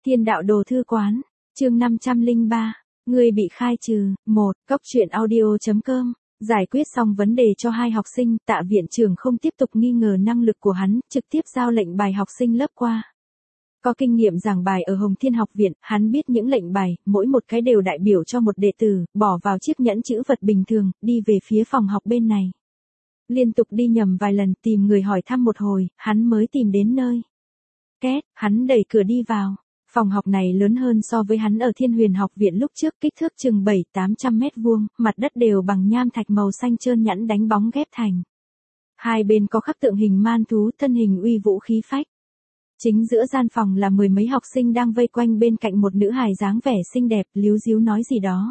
Thiên đạo đồ thư quán, chương 503, người bị khai trừ, 1, cốc truyện audio.com. Giải quyết xong vấn đề cho hai học sinh, Tạ viện trưởng không tiếp tục nghi ngờ năng lực của hắn, trực tiếp giao lệnh bài học sinh lớp qua. Có kinh nghiệm giảng bài ở Hồng Thiên học viện, hắn biết những lệnh bài, mỗi một cái đều đại biểu cho một đệ tử, bỏ vào chiếc nhẫn chữ vật bình thường, đi về phía phòng học bên này. Liên tục đi nhầm vài lần, tìm người hỏi thăm một hồi, hắn mới tìm đến nơi. Két, hắn đẩy cửa đi vào. Phòng học này lớn hơn so với hắn ở Thiên Huyền học viện lúc trước, kích thước chừng 700-800 mét vuông, mặt đất đều bằng nham thạch màu xanh trơn nhẵn đánh bóng ghép thành. Hai bên có khắc tượng hình man thú, thân hình uy vũ khí phách. Chính giữa gian phòng là mười mấy học sinh đang vây quanh bên cạnh một nữ hài dáng vẻ xinh đẹp, líu díu nói gì đó.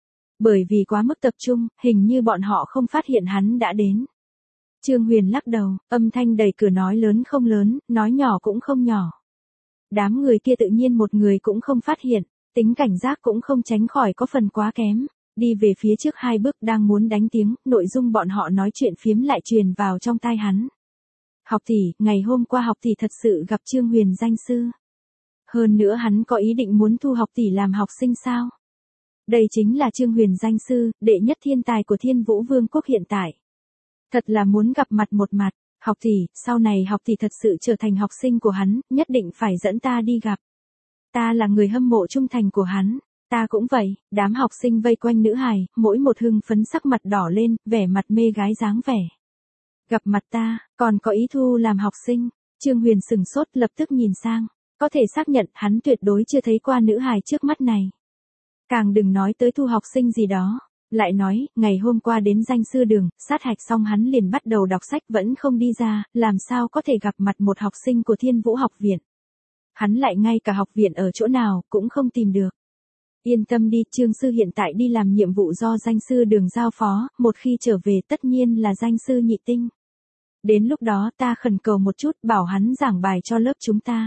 Bởi vì quá mức tập trung, hình như bọn họ không phát hiện hắn đã đến. Trương Huyền lắc đầu, âm thanh đẩy cửa nói lớn không lớn, nói nhỏ cũng không nhỏ. Đám người kia tự nhiên một người cũng không phát hiện, tính cảnh giác cũng không tránh khỏi có phần quá kém. Đi về phía trước hai bước đang muốn đánh tiếng, nội dung bọn họ nói chuyện phiếm lại truyền vào trong tai hắn. Học tỷ, ngày hôm qua học tỷ thật sự gặp Trương Huyền danh sư. Hơn nữa hắn có ý định muốn thu học tỷ làm học sinh sao? Đây chính là Trương Huyền danh sư, đệ nhất thiên tài của Thiên Vũ Vương quốc hiện tại. Thật là muốn gặp mặt một mặt. Học tỷ, sau này học tỷ thật sự trở thành học sinh của hắn, nhất định phải dẫn ta đi gặp. Ta là người hâm mộ trung thành của hắn, ta cũng vậy. Đám học sinh vây quanh nữ hài, mỗi một hưng phấn sắc mặt đỏ lên, vẻ mặt mê gái dáng vẻ. Gặp mặt ta, còn có ý thu làm học sinh. Trương Huyền sừng sốt lập tức nhìn sang, có thể xác nhận hắn tuyệt đối chưa thấy qua nữ hài trước mắt này. Càng đừng nói tới thu học sinh gì đó. Lại nói, ngày hôm qua đến danh sư đường, sát hạch xong hắn liền bắt đầu đọc sách vẫn không đi ra, làm sao có thể gặp mặt một học sinh của Thiên Vũ học viện. Hắn lại ngay cả học viện ở chỗ nào, cũng không tìm được. Yên tâm đi, Trương sư hiện tại đi làm nhiệm vụ do danh sư đường giao phó, một khi trở về tất nhiên là danh sư nhị tinh. Đến lúc đó ta khẩn cầu một chút, bảo hắn giảng bài cho lớp chúng ta.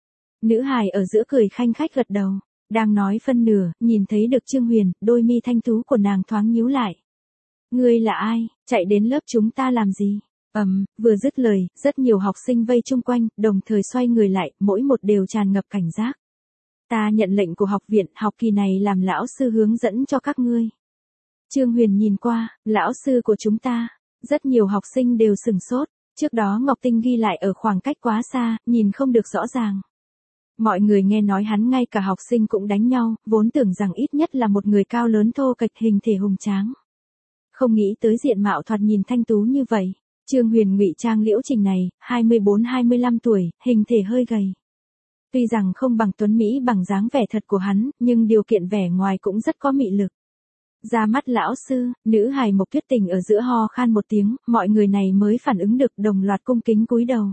Nữ hài ở giữa cười khanh khách gật đầu. Đang nói phân nửa, nhìn thấy được Trương Huyền, đôi mi thanh tú của nàng thoáng nhíu lại. Ngươi là ai, chạy đến lớp chúng ta làm gì? Vừa dứt lời, rất nhiều học sinh vây chung quanh, đồng thời xoay người lại, mỗi một đều tràn ngập cảnh giác. Ta nhận lệnh của học viện, học kỳ này làm lão sư hướng dẫn cho các ngươi. Trương Huyền nhìn qua, lão sư của chúng ta, rất nhiều học sinh đều sửng sốt, trước đó Ngọc Tinh ghi lại ở khoảng cách quá xa, nhìn không được rõ ràng. Mọi người nghe nói hắn ngay cả học sinh cũng đánh nhau, vốn tưởng rằng ít nhất là một người cao lớn thô kệch hình thể hùng tráng. Không nghĩ tới diện mạo thoạt nhìn thanh tú như vậy. Trương Huyền ngụy trang Liễu Trình này, 24-25 tuổi, hình thể hơi gầy. Tuy rằng không bằng tuấn Mỹ bằng dáng vẻ thật của hắn, nhưng điều kiện vẻ ngoài cũng rất có mị lực. Ra mắt lão sư, nữ hài Mộc Tuyết Tình ở giữa ho khan một tiếng, mọi người này mới phản ứng được đồng loạt cung kính cúi đầu.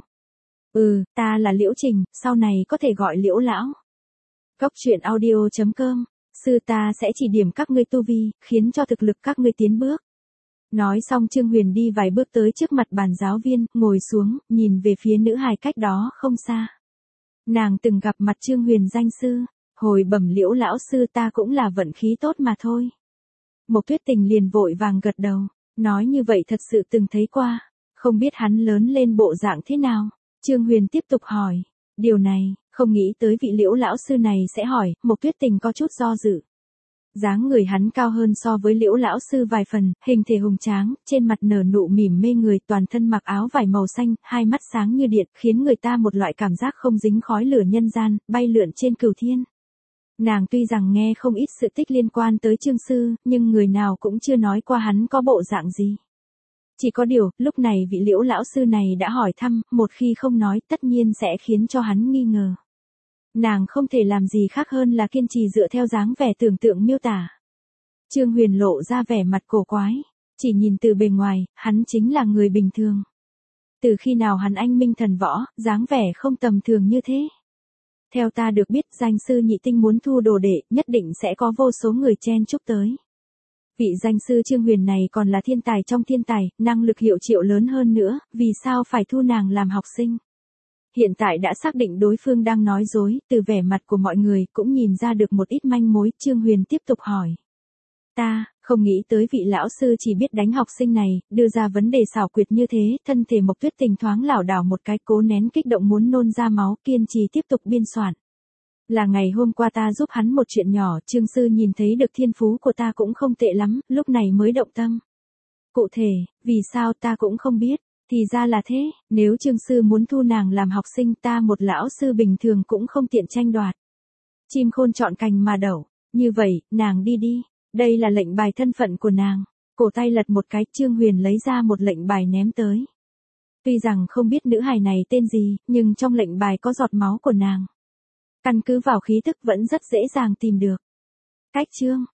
Ta là Liễu Trình, sau này có thể gọi Liễu lão. Cốc truyện audio.com, sư ta sẽ chỉ điểm các ngươi tu vi, khiến cho thực lực các ngươi tiến bước. Nói xong Trương Huyền đi vài bước tới trước mặt bàn giáo viên, ngồi xuống, nhìn về phía nữ hài cách đó không xa. Nàng từng gặp mặt Trương Huyền danh sư, hồi bẩm Liễu lão sư ta cũng là vận khí tốt mà thôi. Mộc Tuyết Tình liền vội vàng gật đầu, nói như vậy thật sự từng thấy qua, không biết hắn lớn lên bộ dạng thế nào. Trương Huyền tiếp tục hỏi, điều này, không nghĩ tới vị Liễu lão sư này sẽ hỏi, Mộc Tuyết Tình có chút do dự. Dáng người hắn cao hơn so với Liễu lão sư vài phần, hình thể hùng tráng, trên mặt nở nụ mỉm mê người, toàn thân mặc áo vải màu xanh, hai mắt sáng như điện, khiến người ta một loại cảm giác không dính khói lửa nhân gian, bay lượn trên cửu thiên. Nàng tuy rằng nghe không ít sự tích liên quan tới Trương sư, nhưng người nào cũng chưa nói qua hắn có bộ dạng gì. Chỉ có điều, lúc này vị Liễu lão sư này đã hỏi thăm, một khi không nói tất nhiên sẽ khiến cho hắn nghi ngờ. Nàng không thể làm gì khác hơn là kiên trì dựa theo dáng vẻ tưởng tượng miêu tả. Trương Huyền lộ ra vẻ mặt cổ quái, chỉ nhìn từ bề ngoài, hắn chính là người bình thường. Từ khi nào hắn anh minh thần võ, dáng vẻ không tầm thường như thế. Theo ta được biết, danh sư nhị tinh muốn thu đồ đệ, nhất định sẽ có vô số người chen chúc tới. Vị danh sư Trương Huyền này còn là thiên tài trong thiên tài, năng lực hiệu triệu lớn hơn nữa, vì sao phải thu nàng làm học sinh? Hiện tại đã xác định đối phương đang nói dối, từ vẻ mặt của mọi người cũng nhìn ra được một ít manh mối, Trương Huyền tiếp tục hỏi. Ta, không nghĩ tới vị lão sư chỉ biết đánh học sinh này, đưa ra vấn đề xảo quyệt như thế, thân thể Mộc Tuyết Tình thoáng lảo đảo một cái, cố nén kích động muốn nôn ra máu, kiên trì tiếp tục biên soạn. Là ngày hôm qua ta giúp hắn một chuyện nhỏ, Trương Sư nhìn thấy được thiên phú của ta cũng không tệ lắm, lúc này mới động tâm. Cụ thể, vì sao ta cũng không biết, thì ra là thế, nếu Trương Sư muốn thu nàng làm học sinh ta một lão sư bình thường cũng không tiện tranh đoạt. Chim khôn chọn cành mà đậu, như vậy, nàng đi đi, đây là lệnh bài thân phận của nàng. Cổ tay lật một cái, Trương Huyền lấy ra một lệnh bài ném tới. Tuy rằng không biết nữ hài này tên gì, nhưng trong lệnh bài có giọt máu của nàng. Căn cứ vào khí tức vẫn rất dễ dàng tìm được. Cách chương